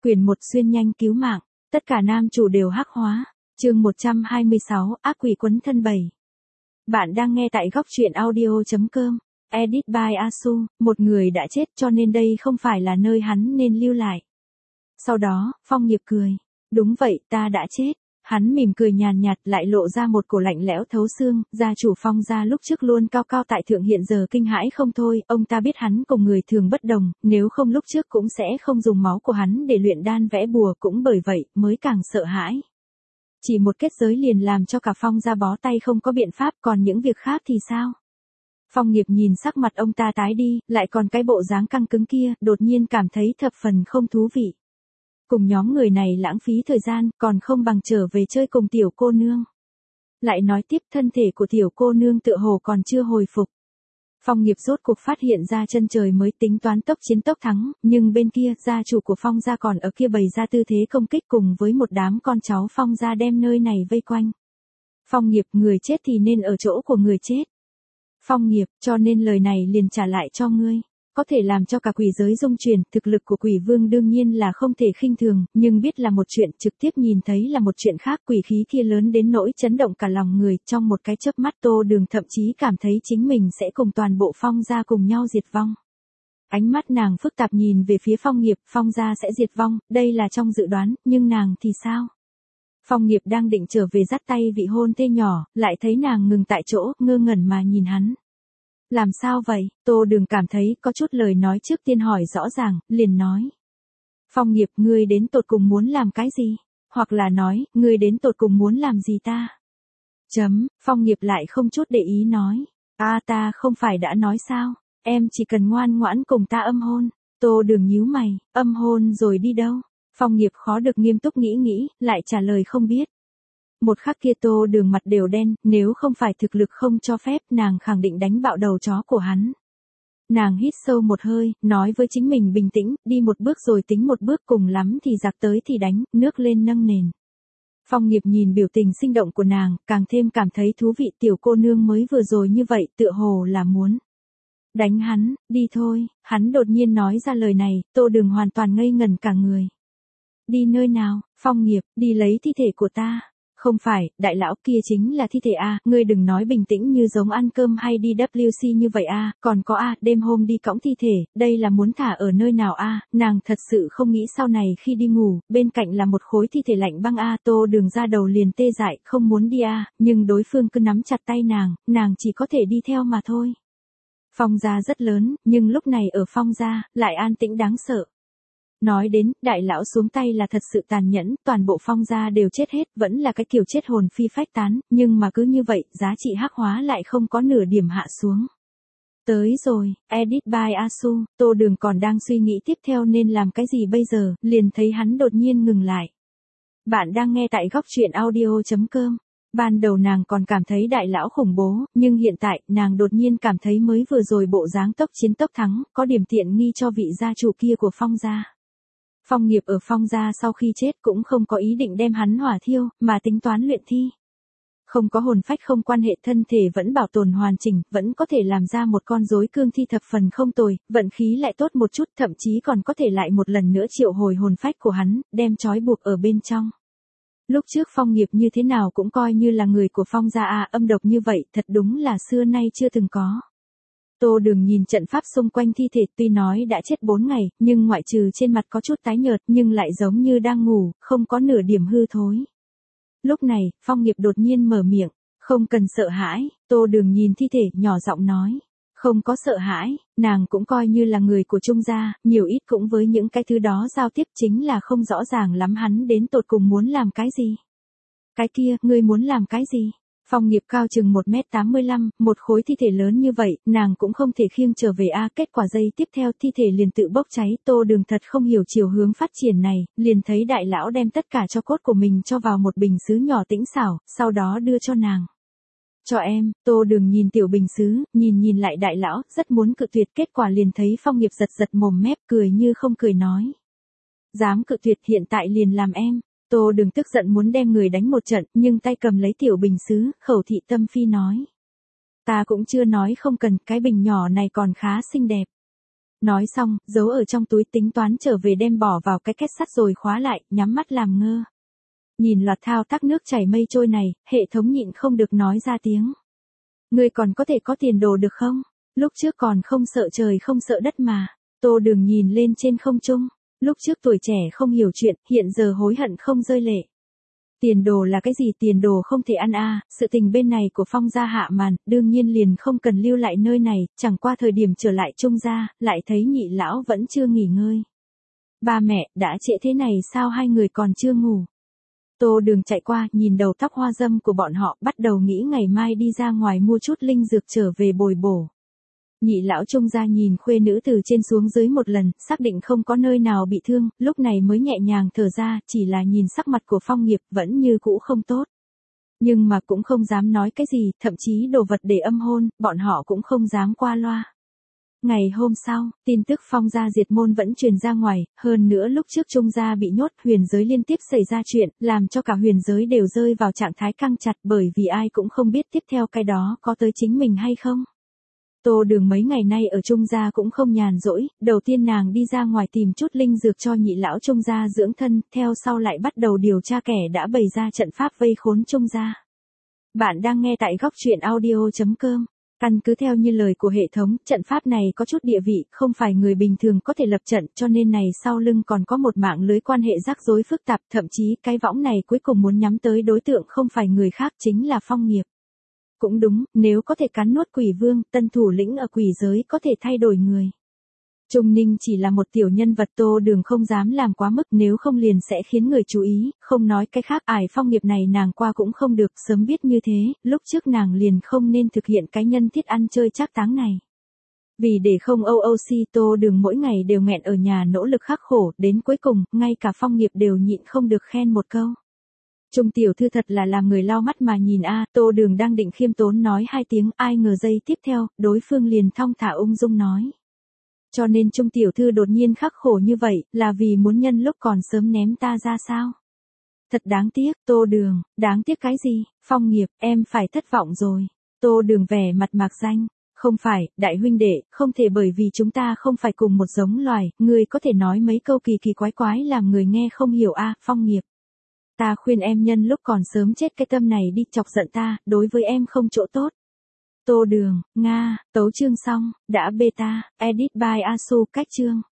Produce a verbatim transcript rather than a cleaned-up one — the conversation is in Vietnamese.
Quyền một xuyên nhanh cứu mạng, tất cả nam chủ đều hắc hóa. Chương một trăm hai mươi sáu, ác quỷ quấn thân bảy. Bạn đang nghe tại góc truyện audio chấm com. Edit by Asu, một người đã chết cho nên đây không phải là nơi hắn nên lưu lại. Sau đó, Phong Nghiệp cười. Đúng vậy, ta đã chết. Hắn mỉm cười nhàn nhạt lại lộ ra một cổ lạnh lẽo thấu xương, gia chủ Phong gia lúc trước luôn cao cao tại thượng hiện giờ kinh hãi không thôi, ông ta biết hắn cùng người thường bất đồng, nếu không lúc trước cũng sẽ không dùng máu của hắn để luyện đan vẽ bùa, cũng bởi vậy mới càng sợ hãi. Chỉ một kết giới liền làm cho cả Phong gia bó tay không có biện pháp, còn những việc khác thì sao? Phong Nghiệp nhìn sắc mặt ông ta tái đi, lại còn cái bộ dáng căng cứng kia, đột nhiên cảm thấy thập phần không thú vị. Cùng nhóm người này lãng phí thời gian, còn không bằng trở về chơi cùng tiểu cô nương. Lại nói tiếp, thân thể của tiểu cô nương tựa hồ còn chưa hồi phục. Phong Nghiệp rốt cuộc phát hiện ra chân trời mới tính toán tốc chiến tốc thắng, nhưng bên kia, gia chủ của Phong gia còn ở kia bày ra tư thế công kích cùng với một đám con cháu Phong gia đem nơi này vây quanh. Phong Nghiệp, người chết thì nên ở chỗ của người chết. Phong Nghiệp, cho nên lời này liền trả lại cho ngươi. Có thể làm cho cả quỷ giới rung chuyển, thực lực của quỷ vương đương nhiên là không thể khinh thường, nhưng biết là một chuyện, trực tiếp nhìn thấy là một chuyện khác. Quỷ khí kia lớn đến nỗi chấn động cả lòng người, trong một cái chớp mắt Tô Đường thậm chí cảm thấy chính mình sẽ cùng toàn bộ Phong gia cùng nhau diệt vong. Ánh mắt nàng phức tạp nhìn về phía Phong Nghiệp, Phong gia sẽ diệt vong, đây là trong dự đoán, nhưng nàng thì sao? Phong Nghiệp đang định trở về dắt tay vị hôn thê nhỏ, lại thấy nàng ngừng tại chỗ, ngơ ngẩn mà nhìn hắn. Làm sao vậy? Tô Đường cảm thấy có chút lời nói trước tiên hỏi rõ ràng, liền nói. Phong Nghiệp, ngươi đến tột cùng muốn làm cái gì? Hoặc là nói, ngươi đến tột cùng muốn làm gì ta? Chấm, Phong Nghiệp lại không chút để ý nói. A ta không phải đã nói sao? Em chỉ cần ngoan ngoãn cùng ta âm hôn. Tô Đường nhíu mày, âm hôn rồi đi đâu? Phong Nghiệp khó được nghiêm túc nghĩ nghĩ, lại trả lời không biết. Một khắc kia Tô Đường mặt đều đen, nếu không phải thực lực không cho phép, nàng khẳng định đánh bạo đầu chó của hắn. Nàng hít sâu một hơi, nói với chính mình bình tĩnh, đi một bước rồi tính một bước, cùng lắm thì giặc tới thì đánh, nước lên nâng nền. Phong Nghiệp nhìn biểu tình sinh động của nàng, càng thêm cảm thấy thú vị. Tiểu cô nương mới vừa rồi như vậy, tựa hồ là muốn đánh hắn, đi thôi. Hắn đột nhiên nói ra lời này, Tô Đường hoàn toàn ngây ngẩn cả người. Đi nơi nào? Phong Nghiệp, đi lấy thi thể của ta. Không phải, đại lão, kia chính là thi thể a, ngươi đừng nói bình tĩnh như giống ăn cơm hay đi vê kép xê như vậy a, còn có a, đêm hôm đi cõng thi thể, đây là muốn thả ở nơi nào a? Nàng thật sự không nghĩ sau này khi đi ngủ, bên cạnh là một khối thi thể lạnh băng a. Tô Đường ra đầu liền tê dại, không muốn đi a, nhưng đối phương cứ nắm chặt tay nàng, nàng chỉ có thể đi theo mà thôi. Phong gia rất lớn, nhưng lúc này ở Phong gia lại an tĩnh đáng sợ. Nói đến, đại lão xuống tay là thật sự tàn nhẫn, toàn bộ Phong gia đều chết hết, vẫn là cái kiểu chết hồn phi phách tán, nhưng mà cứ như vậy, giá trị hắc hóa lại không có nửa điểm hạ xuống. Tới rồi, Edit by Asu, Tô Đường còn đang suy nghĩ tiếp theo nên làm cái gì bây giờ, liền thấy hắn đột nhiên ngừng lại. Bạn đang nghe tại góc truyện audio chấm com. Ban đầu nàng còn cảm thấy đại lão khủng bố, nhưng hiện tại, nàng đột nhiên cảm thấy mới vừa rồi bộ dáng tốc chiến tốc thắng, có điểm tiện nghi cho vị gia chủ kia của Phong gia. Phong Nghiệp ở Phong gia sau khi chết cũng không có ý định đem hắn hỏa thiêu, mà tính toán luyện thi. Không có hồn phách không quan hệ, thân thể vẫn bảo tồn hoàn chỉnh, vẫn có thể làm ra một con rối cương thi thập phần không tồi, vận khí lại tốt một chút, thậm chí còn có thể lại một lần nữa triệu hồi hồn phách của hắn, đem trói buộc ở bên trong. Lúc trước Phong Nghiệp như thế nào cũng coi như là người của Phong gia a, âm độc như vậy, thật đúng là xưa nay chưa từng có. Tô Đường nhìn trận pháp xung quanh thi thể, tuy nói đã chết bốn ngày, nhưng ngoại trừ trên mặt có chút tái nhợt, nhưng lại giống như đang ngủ, không có nửa điểm hư thối. Lúc này, Phong Nghiệp đột nhiên mở miệng, không cần sợ hãi. Tô Đường nhìn thi thể, nhỏ giọng nói, không có sợ hãi, nàng cũng coi như là người của Trung gia, nhiều ít cũng với những cái thứ đó giao tiếp, chính là không rõ ràng lắm hắn đến tột cùng muốn làm cái gì. Cái kia, ngươi muốn làm cái gì? Phong Nghiệp cao chừng một mét tám mươi lăm, một khối thi thể lớn như vậy, nàng cũng không thể khiêng trở về a. Kết quả giây tiếp theo thi thể liền tự bốc cháy. Tô Đường thật không hiểu chiều hướng phát triển này, liền thấy đại lão đem tất cả tro cốt của mình cho vào một bình sứ nhỏ tĩnh xảo, sau đó đưa cho nàng. Cho em. Tô Đường nhìn tiểu bình sứ, nhìn nhìn lại đại lão, rất muốn cự tuyệt, kết quả liền thấy Phong Nghiệp giật giật mồm mép, cười như không cười nói. Dám cự tuyệt, hiện tại liền làm em. Tô Đường tức giận muốn đem người đánh một trận, nhưng tay cầm lấy tiểu bình sứ, khẩu thị tâm phi nói. Ta cũng chưa nói không cần, cái bình nhỏ này còn khá xinh đẹp. Nói xong, giấu ở trong túi tính toán trở về đem bỏ vào cái két sắt rồi khóa lại, nhắm mắt làm ngơ. Nhìn loạt thao tác nước chảy mây trôi này, hệ thống nhịn không được nói ra tiếng. Ngươi còn có thể có tiền đồ được không? Lúc trước còn không sợ trời không sợ đất mà. Tô Đường nhìn lên trên không trung. Lúc trước tuổi trẻ không hiểu chuyện, hiện giờ hối hận không rơi lệ. Tiền đồ là cái gì? Tiền đồ không thể ăn a. À. Sự tình bên này của Phong gia hạ màn, đương nhiên liền không cần lưu lại nơi này, chẳng qua thời điểm trở lại Trung gia, lại thấy nhị lão vẫn chưa nghỉ ngơi. Ba mẹ, đã trễ thế này sao hai người còn chưa ngủ? Tô Đường chạy qua, nhìn đầu tóc hoa dâm của bọn họ, bắt đầu nghĩ ngày mai đi ra ngoài mua chút linh dược trở về bồi bổ. Nhị lão Trung gia nhìn khuê nữ từ trên xuống dưới một lần, xác định không có nơi nào bị thương, lúc này mới nhẹ nhàng thở ra, chỉ là nhìn sắc mặt của Phong Nghiệp vẫn như cũ không tốt. Nhưng mà cũng không dám nói cái gì, thậm chí đồ vật để âm hôn, bọn họ cũng không dám qua loa. Ngày hôm sau, tin tức Phong gia diệt môn vẫn truyền ra ngoài, hơn nữa lúc trước Trung gia bị nhốt, huyền giới liên tiếp xảy ra chuyện, làm cho cả huyền giới đều rơi vào trạng thái căng chặt bởi vì ai cũng không biết tiếp theo cái đó có tới chính mình hay không. Tô Đường mấy ngày nay ở Trung gia cũng không nhàn rỗi, đầu tiên nàng đi ra ngoài tìm chút linh dược cho nhị lão Trung gia dưỡng thân, theo sau lại bắt đầu điều tra kẻ đã bày ra trận pháp vây khốn Trung gia. Bạn đang nghe tại góc truyện audio chấm com. Căn cứ theo như lời của hệ thống, trận pháp này có chút địa vị, không phải người bình thường có thể lập trận, cho nên này sau lưng còn có một mạng lưới quan hệ rắc rối phức tạp, thậm chí cái võng này cuối cùng muốn nhắm tới đối tượng không phải người khác chính là Phong Nghiệp. Cũng đúng, nếu có thể cắn nuốt quỷ vương, tân thủ lĩnh ở quỷ giới có thể thay đổi người. Trung Ninh chỉ là một tiểu nhân vật, Tô Đường không dám làm quá mức, nếu không liền sẽ khiến người chú ý, không nói cái khác, ải Phong Nghiệp này nàng qua cũng không được, sớm biết như thế, lúc trước nàng liền không nên thực hiện cái nhân thiết ăn chơi trác táng này. Vì để không âu âu si, Tô Đường mỗi ngày đều nghẹn ở nhà nỗ lực khắc khổ, đến cuối cùng, ngay cả Phong Nghiệp đều nhịn không được khen một câu. Trung tiểu thư thật là làm người lau mắt mà nhìn a. Tô Đường đang định khiêm tốn nói hai tiếng, ai ngờ giây tiếp theo, đối phương liền thong thả ung dung nói. Cho nên Trung tiểu thư đột nhiên khắc khổ như vậy, là vì muốn nhân lúc còn sớm ném ta ra sao? Thật đáng tiếc, Tô Đường, đáng tiếc cái gì? Phong Nghiệp, em phải thất vọng rồi. Tô Đường vẻ mặt mạc danh. Không phải, đại huynh đệ, không thể, bởi vì chúng ta không phải cùng một giống loài, người có thể nói mấy câu kỳ kỳ quái quái làm người nghe không hiểu a. À, Phong Nghiệp. Ta khuyên em nhân lúc còn sớm chết cái tâm này đi, chọc giận ta, đối với em không chỗ tốt. Tô Đường, Nga, tấu chương xong, đã beta, edit by Asu, cách chương.